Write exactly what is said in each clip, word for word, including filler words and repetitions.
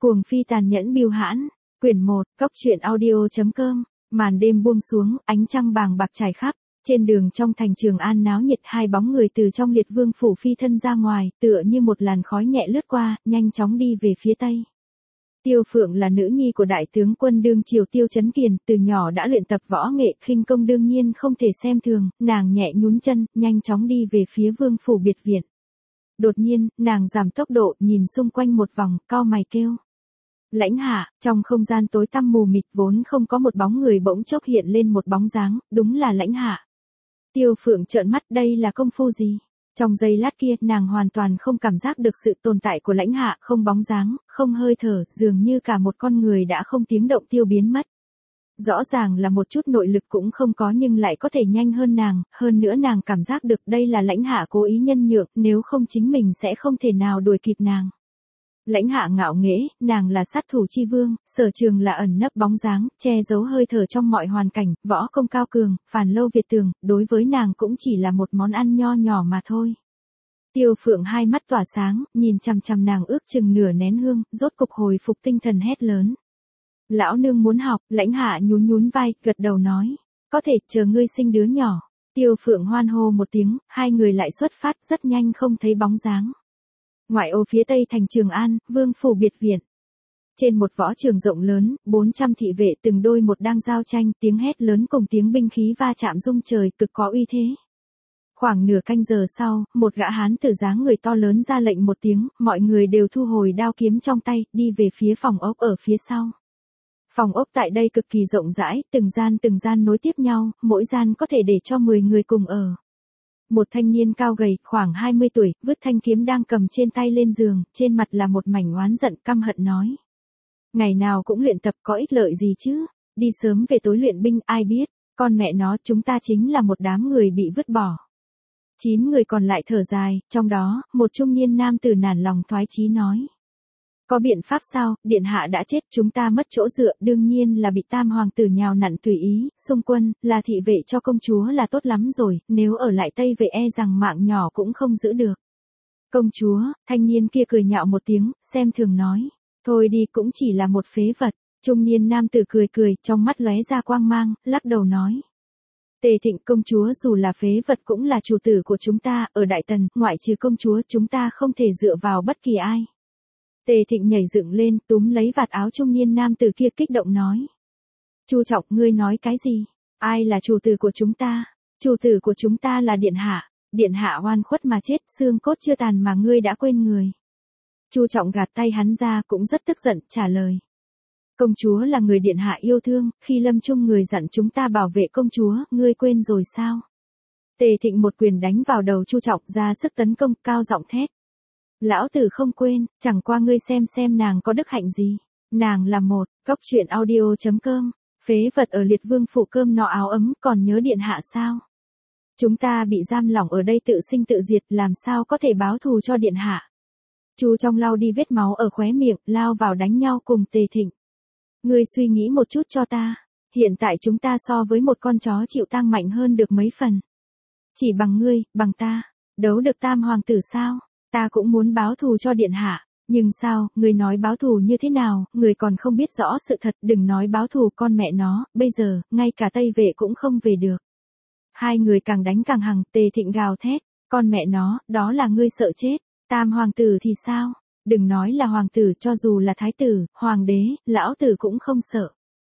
Cuồng phi tàn nhẫn bưu hãn, quyển một, cóc truyện audio.com, màn đêm buông xuống, ánh trăng bàng bạc trải khắp, trên đường trong thành Trường An náo nhiệt hai bóng người từ trong liệt vương phủ phi thân ra ngoài, tựa như một làn khói nhẹ lướt qua, nhanh chóng đi về phía tây. Tiêu Phượng là nữ nhi của đại tướng quân đương triều Tiêu Chấn Kiền, từ nhỏ đã luyện tập võ nghệ, khinh công đương nhiên không thể xem thường, nàng nhẹ nhún chân, nhanh chóng đi về phía vương phủ biệt viện. Đột nhiên, nàng giảm tốc độ, nhìn xung quanh một vòng, cau mày kêu. Lãnh Hạ, trong không gian tối tăm mù mịt vốn không có một bóng người bỗng chốc hiện lên một bóng dáng, đúng là Lãnh Hạ. Tiêu Phượng trợn mắt, đây là công phu gì? Trong giây lát kia, nàng hoàn toàn không cảm giác được sự tồn tại của Lãnh Hạ, không bóng dáng, không hơi thở, dường như cả một con người đã không tiếng động tiêu biến mất. Rõ ràng là một chút nội lực cũng không có nhưng lại có thể nhanh hơn nàng, hơn nữa nàng cảm giác được đây là Lãnh Hạ cố ý nhân nhượng, nếu không chính mình sẽ không thể nào đuổi kịp nàng. Lãnh Hạ ngạo nghễ, nàng là sát thủ chi vương, sở trường là ẩn nấp bóng dáng, che giấu hơi thở trong mọi hoàn cảnh, võ công cao cường, phàn lâu việt tường, đối với nàng cũng chỉ là một món ăn nho nhỏ mà thôi. Tiêu Phượng hai mắt tỏa sáng, nhìn chằm chằm nàng ước chừng nửa nén hương, rốt cục hồi phục tinh thần hét lớn. Lão nương muốn học, Lãnh Hạ nhún nhún vai, gật đầu nói, có thể chờ ngươi sinh đứa nhỏ. Tiêu Phượng hoan hô một tiếng, hai người lại xuất phát, rất nhanh không thấy bóng dáng. Ngoại ô phía tây thành Trường An, vương phủ biệt viện. Trên một võ trường rộng lớn, bốn trăm thị vệ từng đôi một đang giao tranh, tiếng hét lớn cùng tiếng binh khí va chạm rung trời, cực có uy thế. Khoảng nửa canh giờ sau, một gã hán tử dáng người to lớn ra lệnh một tiếng, mọi người đều thu hồi đao kiếm trong tay, đi về phía phòng ốc ở phía sau. Phòng ốc tại đây cực kỳ rộng rãi, từng gian từng gian nối tiếp nhau, mỗi gian có thể để cho mười người cùng ở. Một thanh niên cao gầy, khoảng hai mươi tuổi, vứt thanh kiếm đang cầm trên tay lên giường, trên mặt là một mảnh oán giận căm hận nói. Ngày nào cũng luyện tập có ích lợi gì chứ, đi sớm về tối luyện binh, ai biết, con mẹ nó chúng ta chính là một đám người bị vứt bỏ. Chín người còn lại thở dài, trong đó, một trung niên nam tử nản lòng thoái chí nói. Có biện pháp sao, điện hạ đã chết, chúng ta mất chỗ dựa, đương nhiên là bị tam hoàng tử nhào nặn tùy ý, xung quân, là thị vệ cho công chúa là tốt lắm rồi, nếu ở lại Tây Vệ e rằng mạng nhỏ cũng không giữ được. Công chúa, thanh niên kia cười nhạo một tiếng, xem thường nói, thôi đi cũng chỉ là một phế vật, trung niên nam tử cười cười, trong mắt lóe ra quang mang, lắc đầu nói. Tề Thịnh công chúa dù là phế vật cũng là chủ tử của chúng ta, ở Đại Tần, ngoại trừ công chúa chúng ta không thể dựa vào bất kỳ ai. Tề Thịnh nhảy dựng lên, túm lấy vạt áo trung niên nam tử kia kích động nói. Chu Trọng, ngươi nói cái gì? Ai là chủ tử của chúng ta? Chủ tử của chúng ta là Điện Hạ. Điện Hạ oan khuất mà chết, xương cốt chưa tàn mà ngươi đã quên người. Chu Trọng gạt tay hắn ra cũng rất tức giận, trả lời. Công chúa là người Điện Hạ yêu thương, khi lâm chung người dặn chúng ta bảo vệ công chúa, ngươi quên rồi sao? Tề Thịnh một quyền đánh vào đầu Chu Trọng, ra sức tấn công, cao giọng thét. Lão tử không quên, chẳng qua ngươi xem xem nàng có đức hạnh gì. Nàng là một, cóc truyện audio.com, phế vật ở liệt vương phủ cơm no áo ấm, còn nhớ Điện Hạ sao? Chúng ta bị giam lỏng ở đây tự sinh tự diệt, làm sao có thể báo thù cho Điện Hạ? Chu Trong lau đi vết máu ở khóe miệng, lao vào đánh nhau cùng Tề Thịnh. Ngươi suy nghĩ một chút cho ta, hiện tại chúng ta so với một con chó chịu tang mạnh hơn được mấy phần. Chỉ bằng ngươi, bằng ta, đấu được tam hoàng tử sao? Ta cũng muốn báo thù cho Điện Hạ, nhưng sao, người nói báo thù như thế nào, người còn không biết rõ sự thật, đừng nói báo thù con mẹ nó, bây giờ, ngay cả Tây Vệ cũng không về được. Hai người càng đánh càng hằng, Tề Thịnh gào thét, con mẹ nó, đó là ngươi sợ chết, tam hoàng tử thì sao, đừng nói là hoàng tử, cho dù là thái tử, hoàng đế, lão tử cũng không sợ.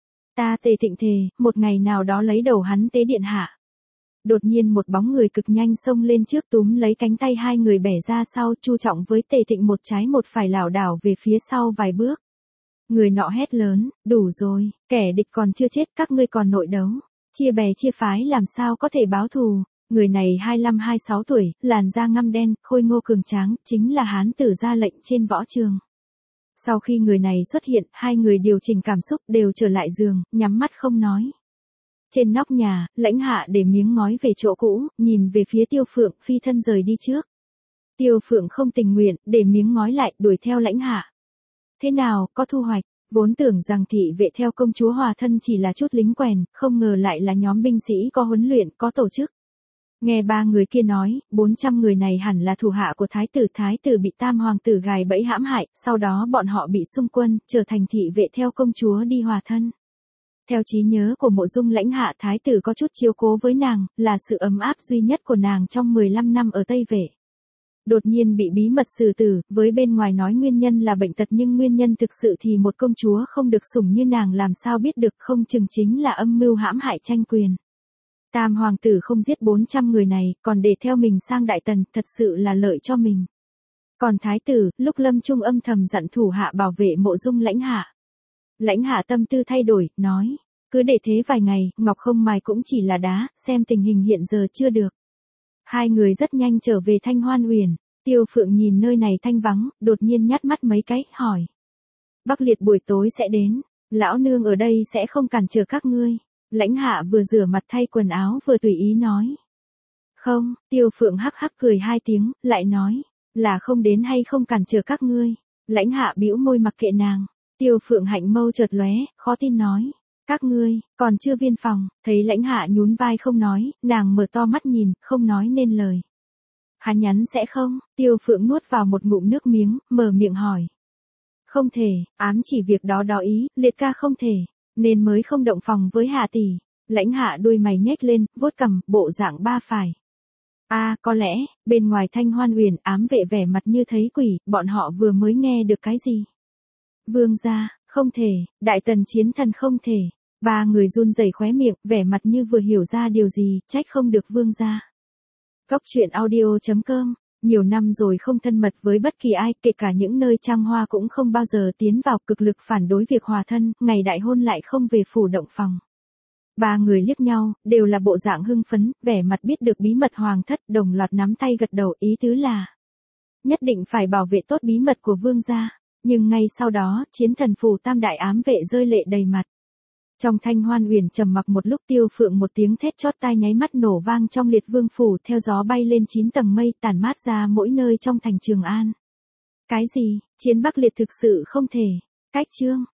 Ta Tề Thịnh thề, một ngày nào đó lấy đầu hắn tế Điện Hạ. Đột nhiên một bóng người cực nhanh xông lên trước túm lấy cánh tay hai người bẻ ra sau, Chu Trọng với Tề Thịnh một trái một phải lảo đảo về phía sau vài bước. Người nọ hét lớn, đủ rồi, kẻ địch còn chưa chết, các ngươi còn nội đấu, chia bè chia phái làm sao có thể báo thù. Người này hai mươi lăm hai mươi sáu tuổi, làn da ngăm đen, khôi ngô cường tráng, chính là hán tử ra lệnh trên võ trường. Sau khi người này xuất hiện, hai người điều chỉnh cảm xúc đều trở lại giường, nhắm mắt không nói. Trên nóc nhà, Lãnh Hạ để miếng ngói về chỗ cũ, nhìn về phía Tiêu Phượng, phi thân rời đi trước. Tiêu Phượng không tình nguyện, để miếng ngói lại, đuổi theo Lãnh Hạ. Thế nào, có thu hoạch, vốn tưởng rằng thị vệ theo công chúa hòa thân chỉ là chút lính quèn, không ngờ lại là nhóm binh sĩ có huấn luyện, có tổ chức. Nghe ba người kia nói, bốn trăm người này hẳn là thủ hạ của thái tử. Thái tử bị tam hoàng tử gài bẫy hãm hại, sau đó bọn họ bị xung quân, trở thành thị vệ theo công chúa đi hòa thân. Theo trí nhớ của Mộ Dung Lãnh Hạ, thái tử có chút chiếu cố với nàng, là sự ấm áp duy nhất của nàng trong mười lăm năm ở Tây Vệ. Đột nhiên bị bí mật xử tử, với bên ngoài nói nguyên nhân là bệnh tật nhưng nguyên nhân thực sự thì một công chúa không được sủng như nàng làm sao biết được, không chừng chính là âm mưu hãm hại tranh quyền. Tam hoàng tử không giết bốn trăm người này, còn để theo mình sang Đại Tần, thật sự là lợi cho mình. Còn thái tử, lúc lâm chung âm thầm dặn thủ hạ bảo vệ Mộ Dung Lãnh Hạ. Lãnh Hạ tâm tư thay đổi, nói, cứ để thế vài ngày, ngọc không mài cũng chỉ là đá, xem tình hình hiện giờ chưa được. Hai người rất nhanh trở về Thanh Hoan Uyển. Tiêu Phượng nhìn nơi này thanh vắng, đột nhiên nhát mắt mấy cái, hỏi. Bắc Liệt buổi tối sẽ đến, lão nương ở đây sẽ không cản trở các ngươi. Lãnh Hạ vừa rửa mặt thay quần áo vừa tùy ý nói. Không, Tiêu Phượng hắc hắc cười hai tiếng, lại nói, là không đến hay không cản trở các ngươi. Lãnh Hạ bĩu môi mặc kệ nàng. Tiêu Phượng hạnh mâu chợt lóe, khó tin nói. Các ngươi, còn chưa viên phòng, thấy Lãnh Hạ nhún vai không nói, nàng mở to mắt nhìn, không nói nên lời. Hắn nhắn sẽ không, Tiêu Phượng nuốt vào một ngụm nước miếng, mở miệng hỏi. Không thể, ám chỉ việc đó đó ý, liệt ca không thể, nên mới không động phòng với Hạ tỷ. Lãnh Hạ đuôi mày nhếch lên, vuốt cằm, bộ dạng ba phải. A, à, có lẽ, bên ngoài Thanh Hoan Uyển ám vệ vẻ mặt như thấy quỷ, bọn họ vừa mới nghe được cái gì? Vương gia, không thể, Đại Tần chiến thần không thể. Ba người run rẩy khóe miệng, vẻ mặt như vừa hiểu ra điều gì, trách không được vương gia. Cốc truyện audio chấm com, nhiều năm rồi không thân mật với bất kỳ ai, kể cả những nơi Trang Hoa cũng không bao giờ tiến vào, cực lực phản đối việc hòa thân, ngày đại hôn lại không về phủ động phòng. Ba người liếc nhau, đều là bộ dạng hưng phấn, vẻ mặt biết được bí mật hoàng thất, đồng loạt nắm tay gật đầu, ý tứ là nhất định phải bảo vệ tốt bí mật của vương gia. Nhưng ngay sau đó, chiến thần phủ tam đại ám vệ rơi lệ đầy mặt. Trong Thanh Hoan Uyển trầm mặc một lúc, Tiêu Phượng một tiếng thét chót tai nháy mắt nổ vang trong Liệt Vương phủ, theo gió bay lên chín tầng mây, tản mát ra mỗi nơi trong thành Trường An. Cái gì? Chiến Bắc Liệt thực sự không thể. Cách chương